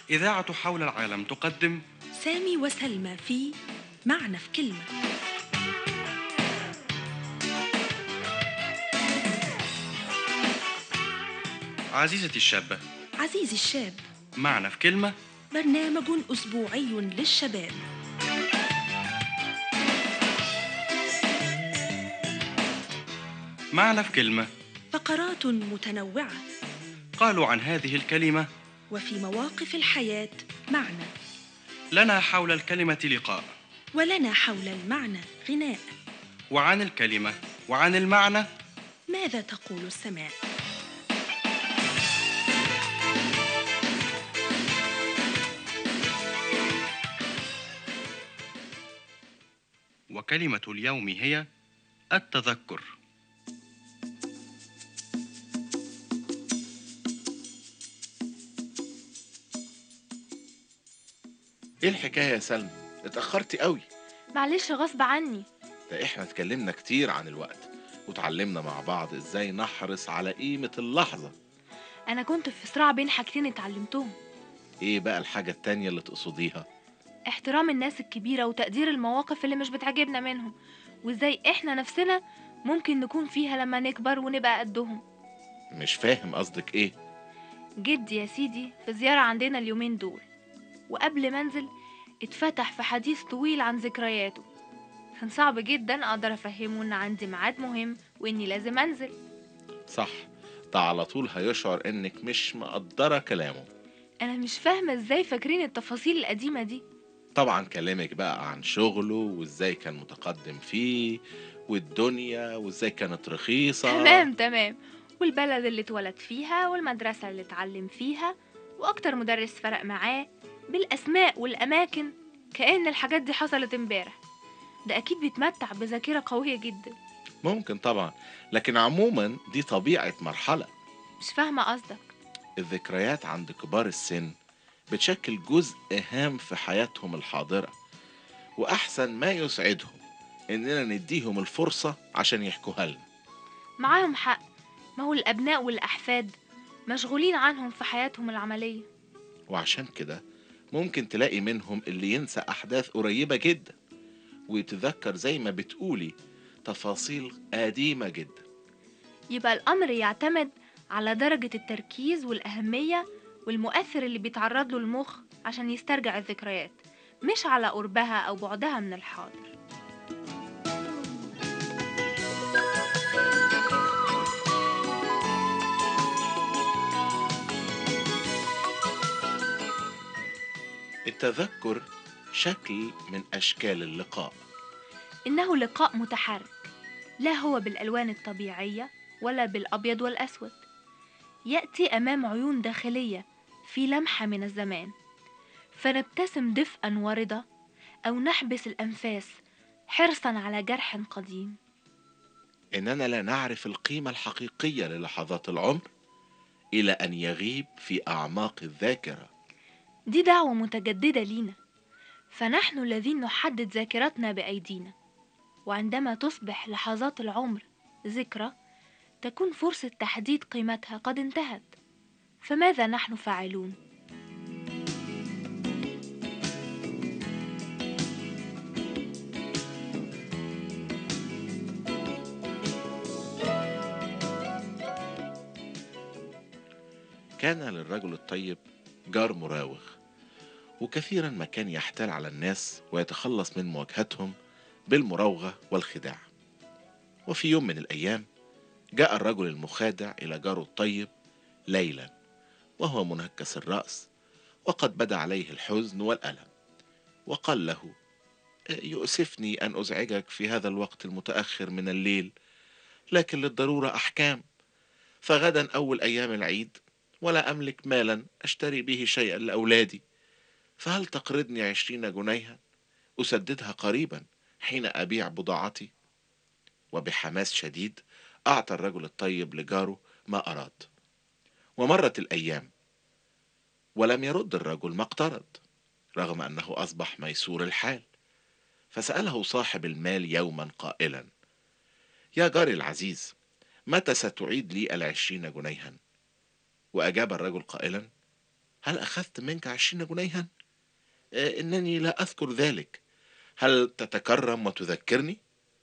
إذاعة حول العالم تقدم سامي وسلمى في معنى في كلمة. عزيزتي الشابة. عزيزي الشاب، معنى في كلمة. برنامج أسبوعي للشباب. معنى في كلمة. فقرات متنوعة، قالوا عن هذه الكلمة: وفي مواقف الحياة معنى، لنا حول الكلمة لقاء، ولنا حول المعنى غناء. وعن الكلمة وعن المعنى ماذا تقول السماء؟ وكلمة اليوم هي التذكر. ايه الحكاية يا سلمى؟ اتأخرتي قوي. معلش غصب عني. ده احنا اتكلمنا كتير عن الوقت وتعلمنا مع بعض ازاي نحرص على قيمة اللحظة. انا كنت في صراع بين حاجتين اتعلمتهم: ايه بقى الحاجة التانية اللي تقصديها؟ احترام الناس الكبيرة وتقدير المواقف اللي مش بتعجبنا منهم، وازاي احنا نفسنا ممكن نكون فيها لما نكبر ونبقى قدهم. مش فاهم قصدك ايه. جدي يا سيدي في زيارة عندنا اليومين دول، وقبل ما انزل اتفتح في حديث طويل عن ذكرياته. كان صعب جدا اقدر افهمه ان عندي ميعاد مهم واني لازم انزل. صح، ده على طول هيشعر انك مش مقدرة كلامه. انا مش فاهمة ازاي فاكرين التفاصيل القديمة دي. طبعا كلامك بقى عن شغله وازاي كان متقدم فيه، والدنيا وازاي كانت رخيصة. تمام. والبلد اللي اتولد فيها والمدرسة اللي اتعلم فيها، واكتر مدرس فرق معاه، بالاسماء والاماكن، كأن الحاجات دي حصلت امبارح. ده اكيد بيتمتع بذاكرة قوية جدا. ممكن طبعا، لكن عموما دي طبيعة مرحلة. مش فاهمة قصدك. الذكريات عند كبار السن بتشكل جزء هام في حياتهم الحاضرة، وأحسن ما يسعدهم إننا نديهم الفرصة عشان يحكوها لنا. معاهم حق، ما هو الابناء والاحفاد مشغولين عنهم في حياتهم العملية. وعشان كده ممكن تلاقي منهم اللي ينسى أحداث قريبة جدا ويتذكر زي ما بتقولي تفاصيل قديمة جدا. يبقى الامر يعتمد على درجة التركيز والأهمية والمؤثر اللي بيتعرض له المخ عشان يسترجع الذكريات، مش على قربها أو بعدها من الحاضر. التذكر شكل من أشكال اللقاء. إنه لقاء متحرك، لا هو بالألوان الطبيعية ولا بالأبيض والأسود. يأتي أمام عيون داخلية في لمحة من الزمان، فنبتسم دفئا ورضا، أو نحبس الأنفاس حرصا على جرح قديم. إننا لا نعرف القيمة الحقيقية للحظات العمر إلى أن يغيب في أعماق الذاكرة. دي دعوة متجددة لينا، فنحن الذين نحدد ذاكرتنا بأيدينا، وعندما تصبح لحظات العمر ذكرى تكون فرصة تحديد قيمتها قد انتهت. فماذا نحن فاعلون؟ كان للرجل الطيب جار مراوغ، وكثيرا ما كان يحتال على الناس ويتخلص من مواجهتهم بالمراوغة والخداع. وفي يوم من الأيام جاء الرجل المخادع إلى جاره الطيب ليلا وهو منكس الرأس وقد بدا عليه الحزن والألم، وقال له: يؤسفني أن أزعجك في هذا الوقت المتأخر من الليل، لكن للضرورة أحكام، فغدا أول أيام العيد ولا أملك مالا أشتري به شيئا لأولادي، فهل تقرضني 20 جنيها أسددها قريبا حين أبيع بضاعتي؟ وبحماس شديد أعطى الرجل الطيب لجاره ما أراد. ومرت الأيام ولم يرد الرجل ما اقترض، رغم أنه أصبح ميسور الحال. فسأله صاحب المال يوما قائلا: يا جاري العزيز، متى ستعيد لي 20 جنيها؟ وأجاب الرجل قائلا: هل أخذت منك 20 جنيها؟ إنني لا أذكر ذلك. هل تتكرم وتذكرني؟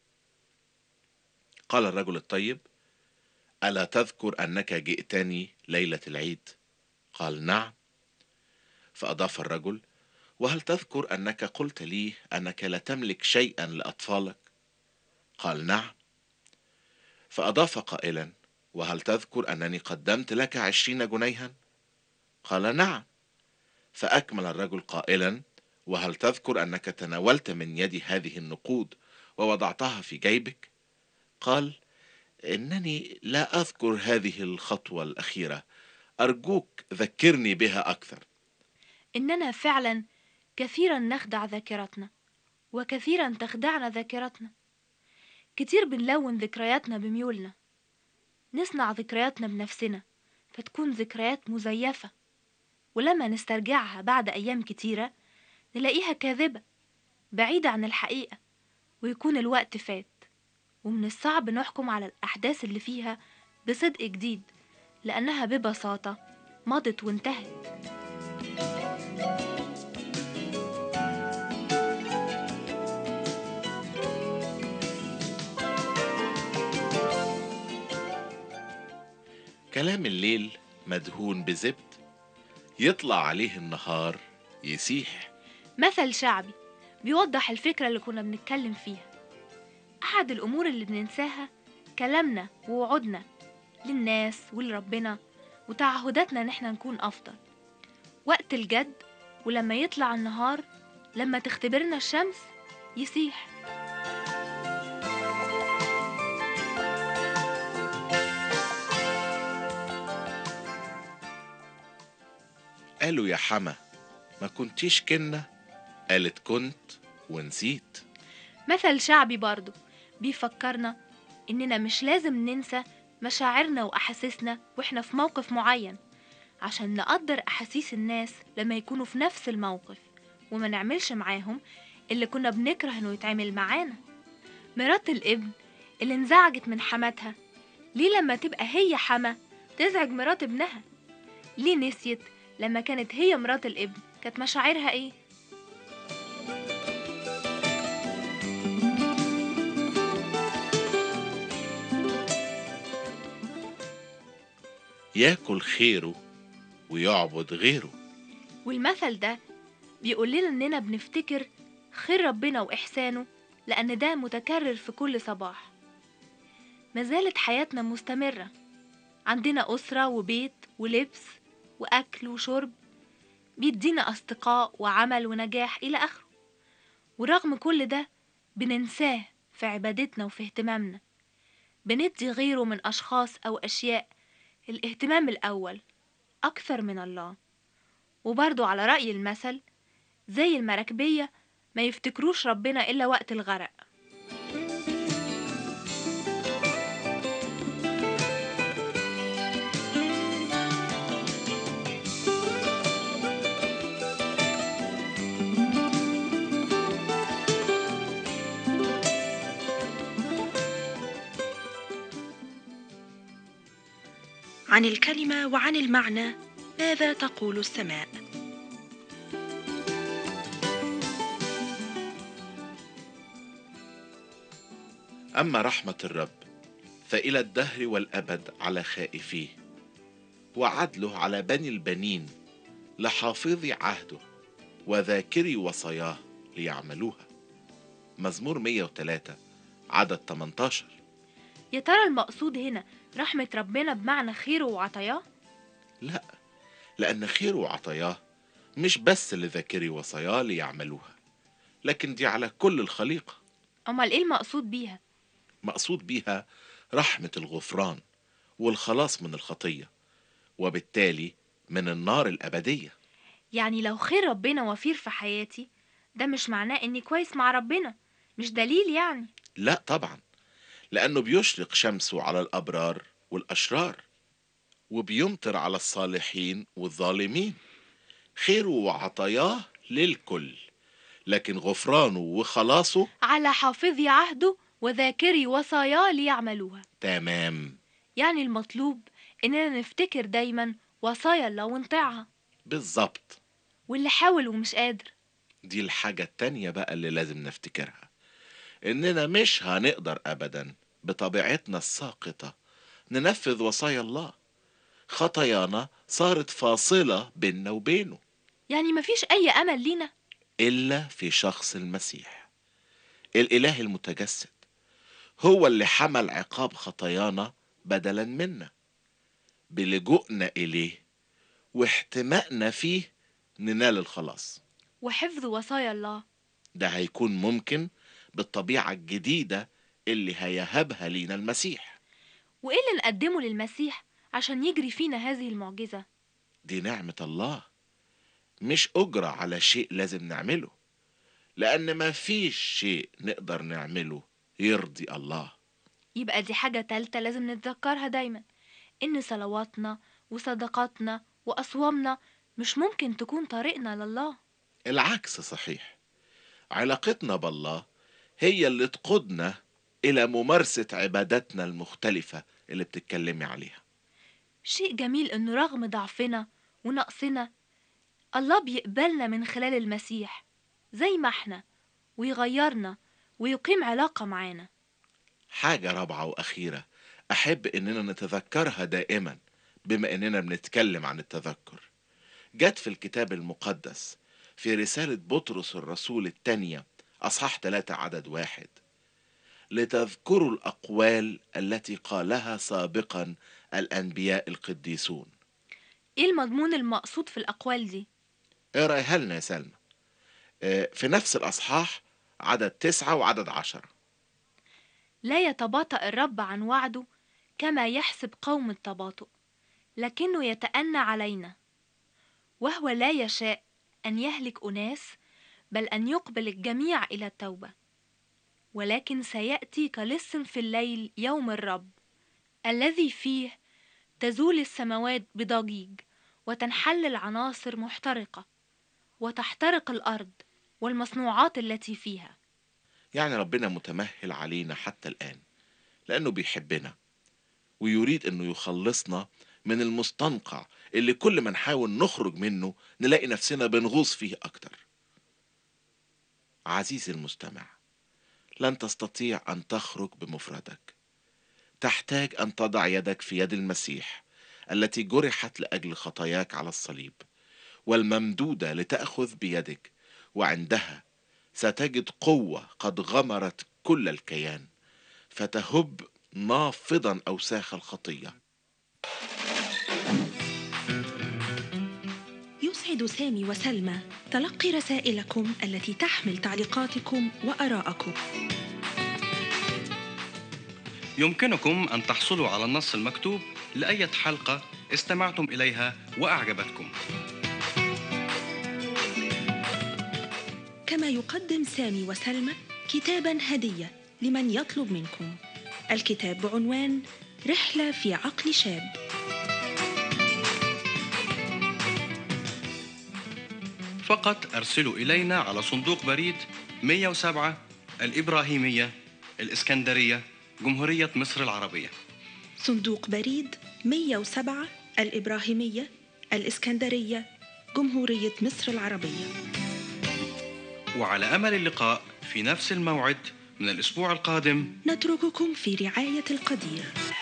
قال الرجل الطيب: ألا تذكر أنك جئتني ليلة العيد؟ قال: نعم. فأضاف الرجل: وهل تذكر أنك قلت لي أنك لا تملك شيئا لأطفالك؟ قال: نعم. فأضاف قائلا: وهل تذكر أنني قدمت لك 20 جنيها؟ قال: نعم. فأكمل الرجل قائلا: وهل تذكر أنك تناولت من يدي هذه النقود ووضعتها في جيبك؟ قال: إنني لا أذكر هذه الخطوة الأخيرة، أرجوك ذكرني بها أكثر. إننا فعلا كثيرا نخدع ذاكرتنا، وكثيرا تخدعنا ذاكرتنا. كتير بنلون ذكرياتنا بميولنا، نصنع ذكرياتنا بنفسنا فتكون ذكريات مزيفة، ولما نسترجعها بعد أيام كتيرة نلاقيها كاذبة بعيدة عن الحقيقة، ويكون الوقت فات، ومن الصعب نحكم على الأحداث اللي فيها بصدق جديد، لأنها ببساطة مضت وانتهت. كلام الليل مدهون بزبد، يطلع عليه النهار يسيح. مثل شعبي بيوضح الفكرة اللي كنا بنتكلم فيها. أحد الأمور اللي بننساها كلامنا ووعودنا للناس ولربنا، وتعهداتنا إن احنا نكون أفضل وقت الجد، ولما يطلع النهار، لما تختبرنا الشمس يسيح. قالوا: يا حما ما كنتيش كنة؟ قالت: كنت ونسيت. مثل شعبي برضو بيفكرنا إننا مش لازم ننسى مشاعرنا وأحاسيسنا وإحنا في موقف معين، عشان نقدر أحاسيس الناس لما يكونوا في نفس الموقف، وما نعملش معاهم اللي كنا بنكره إنه يتعمل معانا. مرات الابن اللي انزعجت من حماتها، ليه لما تبقى هي حما تزعج مرات ابنها؟ ليه نسيت لما كانت هي مرات الابن كانت مشاعرها ايه؟ ياكل خيره ويعبد غيره. والمثل ده بيقول لنا إننا بنفتكر خير ربنا وإحسانه، لأن ده متكرر في كل صباح. مازالت حياتنا مستمرة، عندنا أسرة وبيت ولبس وأكل وشرب، بيدينا أصدقاء وعمل ونجاح إلى آخره. ورغم كل ده بننساه في عبادتنا وفي اهتمامنا، بندي غيره من أشخاص أو أشياء الاهتمام الأول أكثر من الله. وبرضو على رأي المثل، زي المراكبية ما يفتكروش ربنا إلا وقت الغرق. عن الكلمة وعن المعنى ماذا تقول السماء؟ أما رحمة الرب فإلى الدهر والأبد على خائفيه، وعدله على بني البنين لحافظي عهده وذاكري وصاياه ليعملوها. مزمور 103 عدد 18. يا ترى المقصود هنا رحمة ربنا بمعنى خيره وعطاياه؟ لا، لأن خيره وعطاياه مش بس لذاكري وصاياه ليعملوها، لكن دي على كل الخليقة. أمال إيه المقصود بيها؟ مقصود بيها رحمة الغفران والخلاص من الخطية، وبالتالي من النار الأبدية. يعني لو خير ربنا وفير في حياتي، ده مش معناه إني كويس مع ربنا، مش دليل يعني. لا طبعا، لأنه بيشرق شمسه على الأبرار والأشرار، وبيمطر على الصالحين والظالمين. خيره وعطاياه للكل، لكن غفرانه وخلاصه على حافظي عهده وذاكري وصاياه ليعملوها. تمام. يعني المطلوب إننا نفتكر دايما وصايا الله ونطيعها. بالظبط. واللي حاول ومش قادر؟ دي الحاجة التانية بقى اللي لازم نفتكرها، إننا مش هنقدر أبدا بطبيعتنا الساقطة ننفذ وصايا الله. خطايانا صارت فاصلة بيننا وبينه، يعني مفيش أي أمل لينا؟ إلا في شخص المسيح الإله المتجسد، هو اللي حمل عقاب خطايانا بدلا منا. بلجوءنا إليه واحتمائنا فيه ننال الخلاص. وحفظ وصايا الله ده هيكون ممكن بالطبيعة الجديدة اللي هيهبها لينا المسيح. وإيه اللي نقدمه للمسيح عشان يجري فينا هذه المعجزة؟ دي نعمة الله، مش أجرة على شيء لازم نعمله، لأن ما فيش شيء نقدر نعمله يرضي الله. يبقى دي حاجة تالتة لازم نتذكرها دايما، إن صلواتنا وصدقاتنا وأصوامنا مش ممكن تكون طريقنا لله. العكس صحيح، علاقتنا بالله هي اللي تقودنا إلى ممارسة عباداتنا المختلفة اللي بتتكلمي عليها. شيء جميل إنه رغم ضعفنا ونقصنا الله بيقبلنا من خلال المسيح زي ما احنا، ويغيرنا ويقيم علاقة معانا. حاجة رابعة وأخيرة أحب إننا نتذكرها دائما بما إننا بنتكلم عن التذكر، جت في الكتاب المقدس في رسالة بطرس الرسول الثانية أصحاح 3 عدد 1: لتذكروا الأقوال التي قالها سابقا الأنبياء القديسون. ايه المضمون المقصود في الأقوال دي؟ اقرأها لنا يا سلمى. في نفس الأصحاح عدد 9 وعدد 10: لا يتباطأ الرب عن وعده كما يحسب قوم التباطؤ، لكنه يتأنى علينا، وهو لا يشاء أن يهلك أناس، بل أن يقبل الجميع إلى التوبة. ولكن سيأتي كلص في الليل يوم الرب، الذي فيه تزول السماوات بضجيج، وتنحل العناصر محترقة، وتحترق الأرض والمصنوعات التي فيها. يعني ربنا متمهل علينا حتى الآن لأنه بيحبنا ويريد أنه يخلصنا من المستنقع اللي كل ما نحاول نخرج منه نلاقي نفسنا بنغوص فيه أكتر. عزيزي المستمع، لن تستطيع أن تخرج بمفردك، تحتاج أن تضع يدك في يد المسيح التي جرحت لأجل خطاياك على الصليب والممدودة لتأخذ بيدك، وعندها ستجد قوة قد غمرت كل الكيان فتهب نافضا أوساخ الخطية. يسعد سامي وسلمى تلقي رسائلكم التي تحمل تعليقاتكم وآراءكم. يمكنكم أن تحصلوا على النص المكتوب لأية حلقة استمعتم إليها وأعجبتكم. كما يقدم سامي وسلمى كتاباً هدية لمن يطلب منكم. الكتاب بعنوان رحلة في عقل شاب. فقط أرسلوا إلينا على صندوق بريد 107 الإبراهيمية، الإسكندرية، جمهورية مصر العربية. صندوق بريد 107 الإبراهيمية، الإسكندرية، جمهورية مصر العربية. وعلى أمل اللقاء في نفس الموعد من الأسبوع القادم. نترككم في رعاية القدير.